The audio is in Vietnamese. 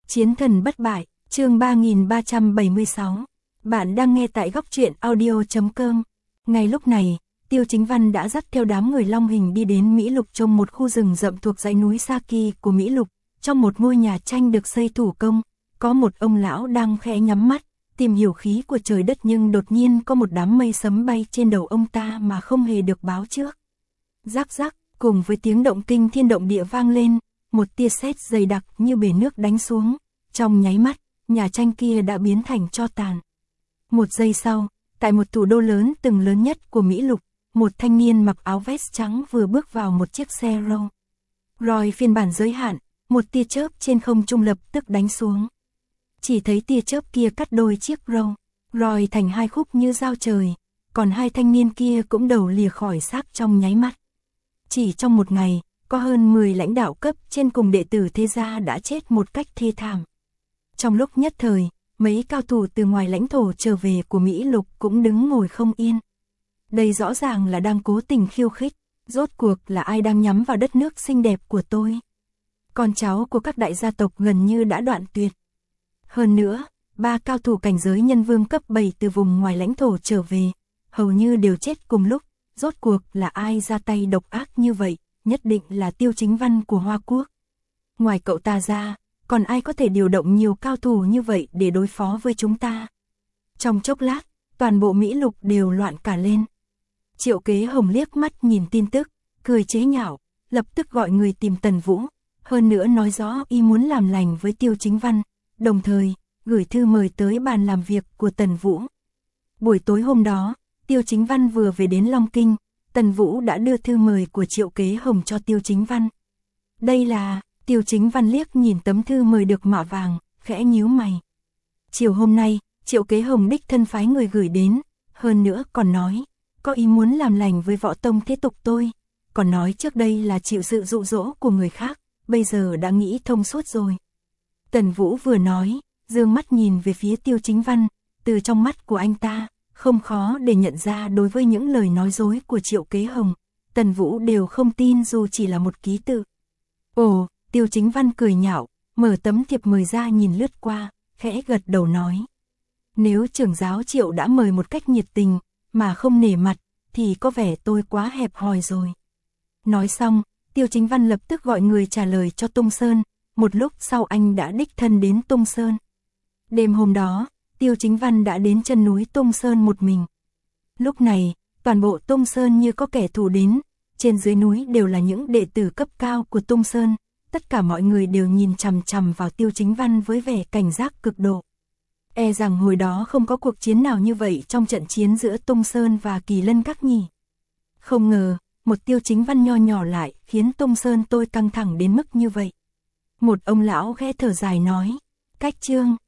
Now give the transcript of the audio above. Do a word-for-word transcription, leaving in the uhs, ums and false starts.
Chiến thần bất bại, chương ba nghìn ba trăm bảy mươi sáu. Bạn đang nghe tại góc truyện audio chấm com. Ngay lúc này, Tiêu Chính Văn đã dắt theo đám người long hình đi đến Mỹ Lục trong một khu rừng rậm thuộc dãy núi Saki của Mỹ Lục. Trong một ngôi nhà tranh được xây thủ công, có một ông lão đang khẽ nhắm mắt, tìm hiểu khí của trời đất, nhưng đột nhiên có một đám mây sấm bay trên đầu ông ta mà không hề được báo trước. Rắc rắc, cùng với tiếng động kinh thiên động địa vang lên, một tia sét dày đặc như bể nước đánh xuống, trong nháy mắt, nhà tranh kia đã biến thành tro tàn. Một giây sau, tại một thủ đô lớn từng lớn nhất của Mỹ Lục, một thanh niên mặc áo vest trắng vừa bước vào một chiếc xe Rolls Royce phiên bản giới hạn, một tia chớp trên không trung lập tức đánh xuống. Chỉ thấy tia chớp kia cắt đôi chiếc Rolls Royce thành hai khúc như dao trời, còn hai thanh niên kia cũng đầu lìa khỏi xác trong nháy mắt. Chỉ trong một ngày, có hơn mười lãnh đạo cấp trên cùng đệ tử thế gia đã chết một cách thê thảm. Trong lúc nhất thời, mấy cao thủ từ ngoài lãnh thổ trở về của Mỹ Lục cũng đứng ngồi không yên. Đây rõ ràng là đang cố tình khiêu khích, rốt cuộc là ai đang nhắm vào đất nước xinh đẹp của tôi. Con cháu của các đại gia tộc gần như đã đoạn tuyệt. Hơn nữa, ba cao thủ cảnh giới nhân vương cấp bảy từ vùng ngoài lãnh thổ trở về, hầu như đều chết cùng lúc, rốt cuộc là ai ra tay độc ác như vậy, nhất định là Tiêu Chính Văn của Hoa Quốc. Ngoài cậu ta ra, còn ai có thể điều động nhiều cao thủ như vậy để đối phó với chúng ta? Trong chốc lát, toàn bộ Mỹ Lục đều loạn cả lên. Triệu Kế Hồng liếc mắt nhìn tin tức, cười chế nhạo, lập tức gọi người tìm Tần Vũ, hơn nữa nói rõ y muốn làm lành với Tiêu Chính Văn, đồng thời gửi thư mời tới bàn làm việc của Tần Vũ. Buổi tối hôm đó, Tiêu Chính Văn vừa về đến Long Kinh, Tần Vũ đã đưa thư mời của Triệu Kế Hồng cho Tiêu Chính Văn. Đây là, Tiêu Chính Văn liếc nhìn tấm thư mời được mạ vàng, khẽ nhíu mày. Chiều hôm nay, Triệu Kế Hồng đích thân phái người gửi đến, hơn nữa còn nói, có ý muốn làm lành với võ tông thế tục tôi, còn nói trước đây là chịu sự dụ dỗ của người khác, bây giờ đã nghĩ thông suốt rồi. Tần Vũ vừa nói, dương mắt nhìn về phía Tiêu Chính Văn, từ trong mắt của anh ta, không khó để nhận ra đối với những lời nói dối của Triệu Kế Hồng, Tần Vũ đều không tin dù chỉ là một ký tự. Ồ, Tiêu Chính Văn cười nhạo, mở tấm thiệp mời ra nhìn lướt qua, khẽ gật đầu nói. Nếu trưởng giáo Triệu đã mời một cách nhiệt tình, mà không nể mặt, thì có vẻ tôi quá hẹp hòi rồi. Nói xong, Tiêu Chính Văn lập tức gọi người trả lời cho Tung Sơn, một lúc sau anh đã đích thân đến Tung Sơn. Đêm hôm đó, Tiêu Chính Văn đã đến chân núi Tung Sơn một mình. Lúc này, toàn bộ Tung Sơn như có kẻ thù đến, trên dưới núi đều là những đệ tử cấp cao của Tung Sơn, tất cả mọi người đều nhìn chằm chằm vào Tiêu Chính Văn với vẻ cảnh giác cực độ. E rằng hồi đó không có cuộc chiến nào như vậy trong trận chiến giữa Tung Sơn và Kỳ Lân Các nhỉ. Không ngờ, một Tiêu Chính Văn nho nhỏ lại khiến Tung Sơn tôi căng thẳng đến mức như vậy. Một ông lão khẽ thở dài nói, cách chương.